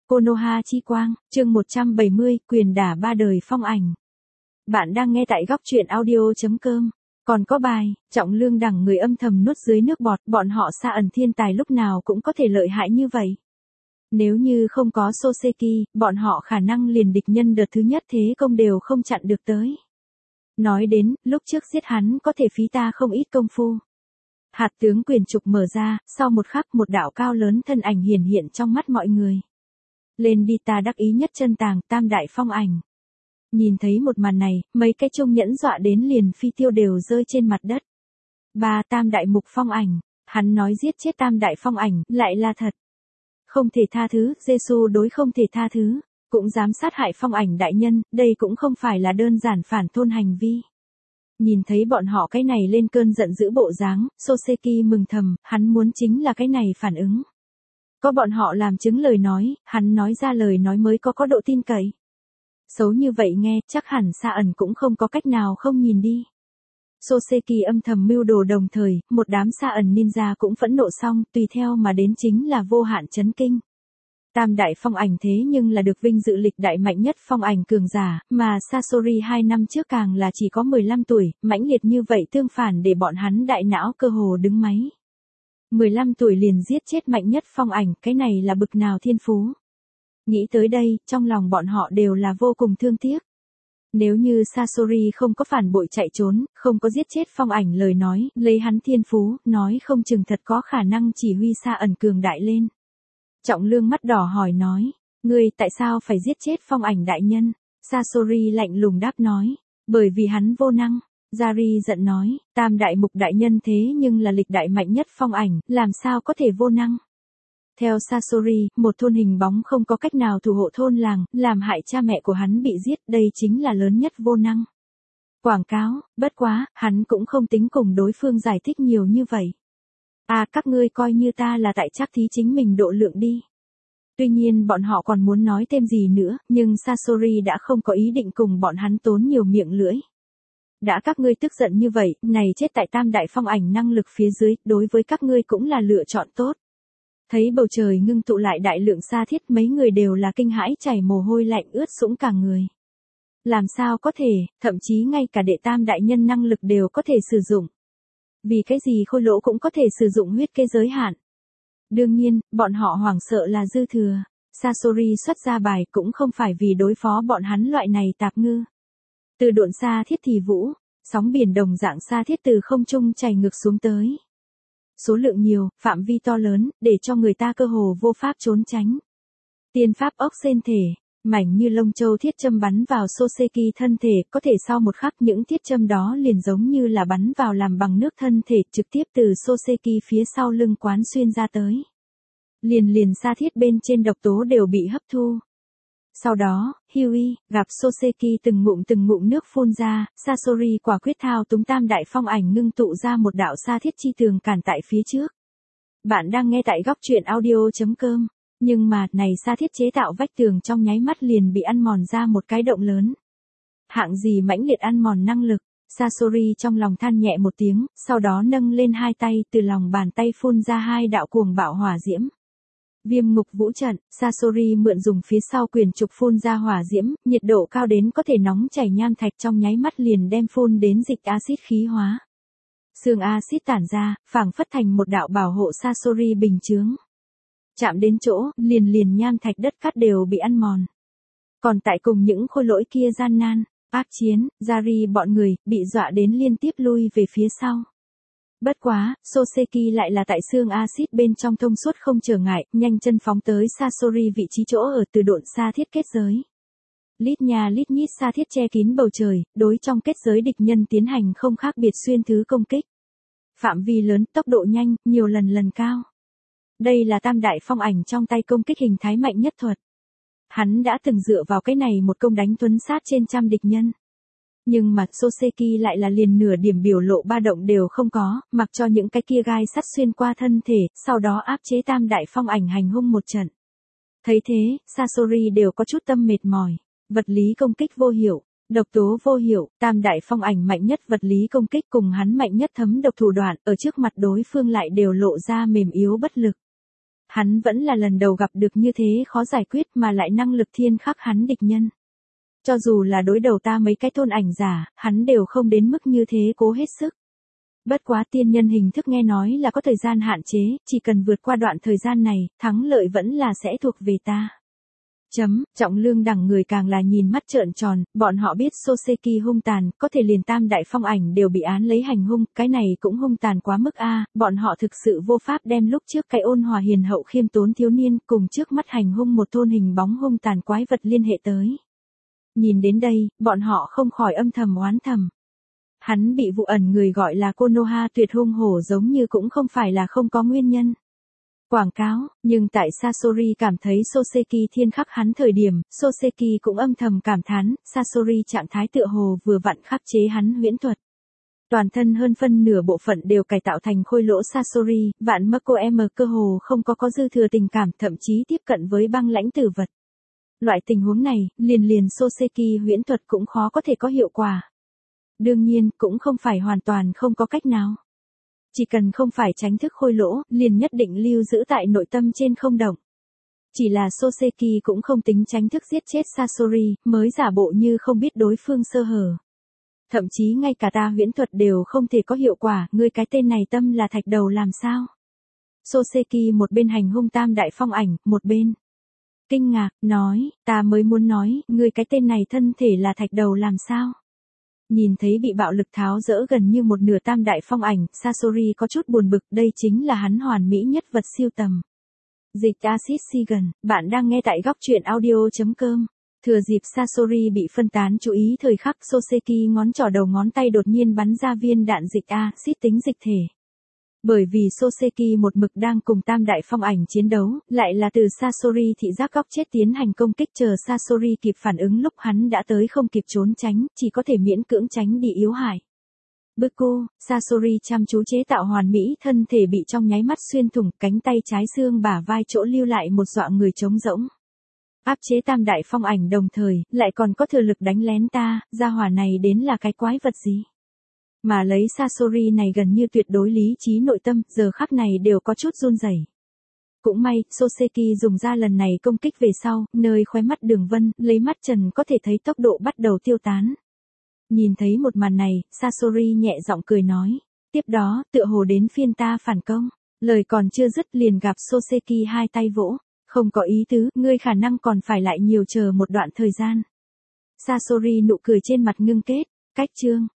Konoha chi quang, chương 170, quyền đả ba đời phong ảnh. Bạn đang nghe tại góc truyện audio.com. Còn có bài, trọng lương đẳng người âm thầm nuốt dưới nước bọt, bọn họ xa ẩn thiên tài lúc nào cũng có thể lợi hại như vậy. Nếu như không có Soseki, bọn họ khả năng liền địch nhân đợt thứ nhất thế công đều không chặn được tới. Nói đến, lúc trước giết hắn có thể phí ta không ít công phu. Hạt tướng quyền trục mở ra, sau một khắc một đạo cao lớn thân ảnh hiển hiện trong mắt mọi người. Lên đi, ta đắc ý nhất chân tàng, tam đại phong ảnh. Nhìn thấy một màn này, mấy cái trung nhẫn dọa đến liền phi tiêu đều rơi trên mặt đất. Tam đại mục phong ảnh, hắn nói giết chết tam đại phong ảnh, lại là thật. Không thể tha thứ, Giê-xu đối không thể tha thứ, cũng dám sát hại phong ảnh đại nhân, đây cũng không phải là đơn giản phản thôn hành vi. Nhìn thấy bọn họ cái này lên cơn giận dữ bộ dáng, Soseki mừng thầm, hắn muốn chính là cái này phản ứng. Có bọn họ làm chứng lời nói, hắn nói ra lời nói mới có độ tin cậy. Xấu như vậy nghe, chắc hẳn Sa ẩn cũng không có cách nào không nhìn đi. Soseki âm thầm mưu đồ đồng thời, một đám Sa ẩn ninja cũng phẫn nộ xong, tùy theo mà đến chính là vô hạn chấn kinh. Tam đại phong ảnh thế nhưng là được vinh dự lịch đại mạnh nhất phong ảnh cường giả, mà Sasori 2 năm trước càng là chỉ có 15 tuổi, mãnh liệt như vậy tương phản để bọn hắn đại não cơ hồ đứng máy. 15 tuổi liền giết chết mạnh nhất phong ảnh, cái này là bực nào thiên phú. Nghĩ tới đây, trong lòng bọn họ đều là vô cùng thương tiếc. Nếu như Sasori không có phản bội chạy trốn, không có giết chết phong ảnh lời nói, lấy hắn thiên phú, nói không chừng thật có khả năng chỉ huy Sa ẩn cường đại lên. Trọng lương mắt đỏ hỏi nói, ngươi tại sao phải giết chết phong ảnh đại nhân? Sasori lạnh lùng đáp nói, bởi vì hắn vô năng. Jari giận nói, tam đại mục đại nhân thế nhưng là lịch đại mạnh nhất phong ảnh, làm sao có thể vô năng? Theo Sasori, một thôn hình bóng không có cách nào thủ hộ thôn làng, làm hại cha mẹ của hắn bị giết, đây chính là lớn nhất vô năng. Quảng cáo, bất quá, hắn cũng không tính cùng đối phương giải thích nhiều như vậy. Các ngươi coi như ta là tại chắc thí chính mình độ lượng đi. Tuy nhiên bọn họ còn muốn nói thêm gì nữa, nhưng Sasori đã không có ý định cùng bọn hắn tốn nhiều miệng lưỡi. Đã các ngươi tức giận như vậy, này chết tại tam đại phong ảnh năng lực phía dưới, đối với các ngươi cũng là lựa chọn tốt. Thấy bầu trời ngưng tụ lại đại lượng sa thiết, mấy người đều là kinh hãi chảy mồ hôi lạnh ướt sũng cả người. Làm sao có thể, thậm chí ngay cả đệ tam đại nhân năng lực đều có thể sử dụng. Vì cái gì khôi lỗ cũng có thể sử dụng huyết kế giới hạn. Đương nhiên, bọn họ hoảng sợ là dư thừa. Sasori xuất ra bài cũng không phải vì đối phó bọn hắn loại này tạp ngư. Từ độn sa thiết thì vũ, sóng biển đồng dạng sa thiết từ không trung chảy ngược xuống tới. Số lượng nhiều, phạm vi to lớn, để cho người ta cơ hồ vô pháp trốn tránh. Tiên pháp ốc sên thể, mảnh như lông châu thiết châm bắn vào Soseki thân thể, có thể sau một khắc những thiết châm đó liền giống như là bắn vào làm bằng nước thân thể, trực tiếp từ Soseki phía sau lưng quán xuyên ra tới. Liền sa thiết bên trên độc tố đều bị hấp thu. Sau đó, Hyui, gặp Soseki từng ngụm nước phun ra, Sasori quả quyết thao túng tam đại phong ảnh ngưng tụ ra một đạo sa thiết chi tường cản tại phía trước. Bạn đang nghe tại góc truyện audio.com, nhưng mà, này sa thiết chế tạo vách tường trong nháy mắt liền bị ăn mòn ra một cái động lớn. Hạng gì mãnh liệt ăn mòn năng lực, Sasori trong lòng than nhẹ một tiếng, sau đó nâng lên hai tay, từ lòng bàn tay phun ra hai đạo cuồng bạo hỏa diễm. Viêm ngục vũ trận, Sasori mượn dùng phía sau quyền trục phun ra hỏa diễm, nhiệt độ cao đến có thể nóng chảy nham thạch trong nháy mắt liền đem phun đến dịch axit khí hóa. Sương axit tản ra, phảng phất thành một đạo bảo hộ Sasori bình chướng. Chạm đến chỗ, liền nham thạch đất cát đều bị ăn mòn. Còn tại cùng những khôi lỗi kia gian nan, ác chiến, Jari bọn người, bị dọa đến liên tiếp lui về phía sau. Bất quá, Soseki lại là tại xương axit bên trong thông suốt không trở ngại, nhanh chân phóng tới Sasori vị trí chỗ ở từ độn sa thiết kết giới. Lít nha lít nhít sa thiết che kín bầu trời, đối trong kết giới địch nhân tiến hành không khác biệt xuyên thứ công kích. Phạm vi lớn, tốc độ nhanh, nhiều lần cao. Đây là tam đại phong ảnh trong tay công kích hình thái mạnh nhất thuật. Hắn đã từng dựa vào cái này một công đánh tuấn sát trên trăm địch nhân. Nhưng mà Soseki lại là liền nửa điểm biểu lộ ba động đều không có, mặc cho những cái kia gai sắt xuyên qua thân thể, sau đó áp chế tam đại phong ảnh hành hung một trận. Thấy thế, Sasori đều có chút tâm mệt mỏi. Vật lý công kích vô hiệu, độc tố vô hiệu, tam đại phong ảnh mạnh nhất vật lý công kích cùng hắn mạnh nhất thấm độc thủ đoạn, ở trước mặt đối phương lại đều lộ ra mềm yếu bất lực. Hắn vẫn là lần đầu gặp được như thế khó giải quyết mà lại năng lực thiên khắc hắn địch nhân. Cho dù là đối đầu ta mấy cái thôn ảnh giả, hắn đều không đến mức như thế cố hết sức. Bất quá tiên nhân hình thức nghe nói là có thời gian hạn chế, chỉ cần vượt qua đoạn thời gian này, thắng lợi vẫn là sẽ thuộc về ta. Trọng lương đẳng người càng là nhìn mắt trợn tròn, bọn họ biết Soseki hung tàn, có thể liền tam đại phong ảnh đều bị án lấy hành hung, cái này cũng hung tàn quá mức a, bọn họ thực sự vô pháp đem lúc trước cái ôn hòa hiền hậu khiêm tốn thiếu niên cùng trước mắt hành hung một thôn hình bóng hung tàn quái vật liên hệ tới. Nhìn đến đây, bọn họ không khỏi âm thầm oán thầm. Hắn bị vụ ẩn người gọi là Konoha tuyệt hung hổ giống như cũng không phải là không có nguyên nhân. Quảng cáo, nhưng tại Sasori cảm thấy Soseki thiên khắc hắn thời điểm, Soseki cũng âm thầm cảm thán, Sasori trạng thái tựa hồ vừa vặn khắc chế hắn huyễn thuật. Toàn thân hơn phân nửa bộ phận đều cải tạo thành khôi lỗ Sasori, vạn Mako M cơ hồ không có dư thừa tình cảm, thậm chí tiếp cận với băng lãnh tử vật. Loại tình huống này, liền Soseki huyễn thuật cũng khó có thể có hiệu quả. Đương nhiên, cũng không phải hoàn toàn không có cách nào. Chỉ cần không phải tránh thức khôi lỗ, liền nhất định lưu giữ tại nội tâm trên không động. Chỉ là Soseki cũng không tính tránh thức giết chết Sasori, mới giả bộ như không biết đối phương sơ hở. Thậm chí ngay cả ta huyễn thuật đều không thể có hiệu quả, ngươi cái tên này tâm là thạch đầu làm sao? Soseki một bên hành hung tam đại phong ảnh, một bên kinh ngạc, nói, ta mới muốn nói, ngươi cái tên này thân thể là thạch đầu làm sao? Nhìn thấy bị bạo lực tháo dỡ gần như một nửa tam đại phong ảnh, Sasori có chút buồn bực, đây chính là hắn hoàn mỹ nhất vật siêu tầm. Dịch Acid Sigan, bạn đang nghe tại góc truyện audio.com. Thừa dịp Sasori bị phân tán chú ý thời khắc, Soseki ngón trỏ đầu ngón tay đột nhiên bắn ra viên đạn dịch acid tính dịch thể. Bởi vì Soseki một mực đang cùng tam đại phong ảnh chiến đấu, lại là từ Sasori thị giác góc chết tiến hành công kích, chờ Sasori kịp phản ứng lúc hắn đã tới không kịp trốn tránh, chỉ có thể miễn cưỡng tránh đi yếu hại. Buku, Sasori chăm chú chế tạo hoàn mỹ, thân thể bị trong nháy mắt xuyên thủng, cánh tay trái xương bả vai chỗ lưu lại một dọa người trống rỗng. Áp chế tam đại phong ảnh đồng thời, lại còn có thừa lực đánh lén ta, gia hỏa này đến là cái quái vật gì? Mà lấy Sasori này gần như tuyệt đối lý trí nội tâm, giờ khắc này đều có chút run rẩy. Cũng may, Soseki dùng ra lần này công kích về sau, nơi khóe mắt đường vân, lấy mắt trần có thể thấy tốc độ bắt đầu tiêu tán. Nhìn thấy một màn này, Sasori nhẹ giọng cười nói. Tiếp đó, tựa hồ đến phiên ta phản công. Lời còn chưa dứt liền gặp Soseki hai tay vỗ. Không có ý tứ, ngươi khả năng còn phải lại nhiều chờ một đoạn thời gian. Sasori nụ cười trên mặt ngưng kết. Cách chương.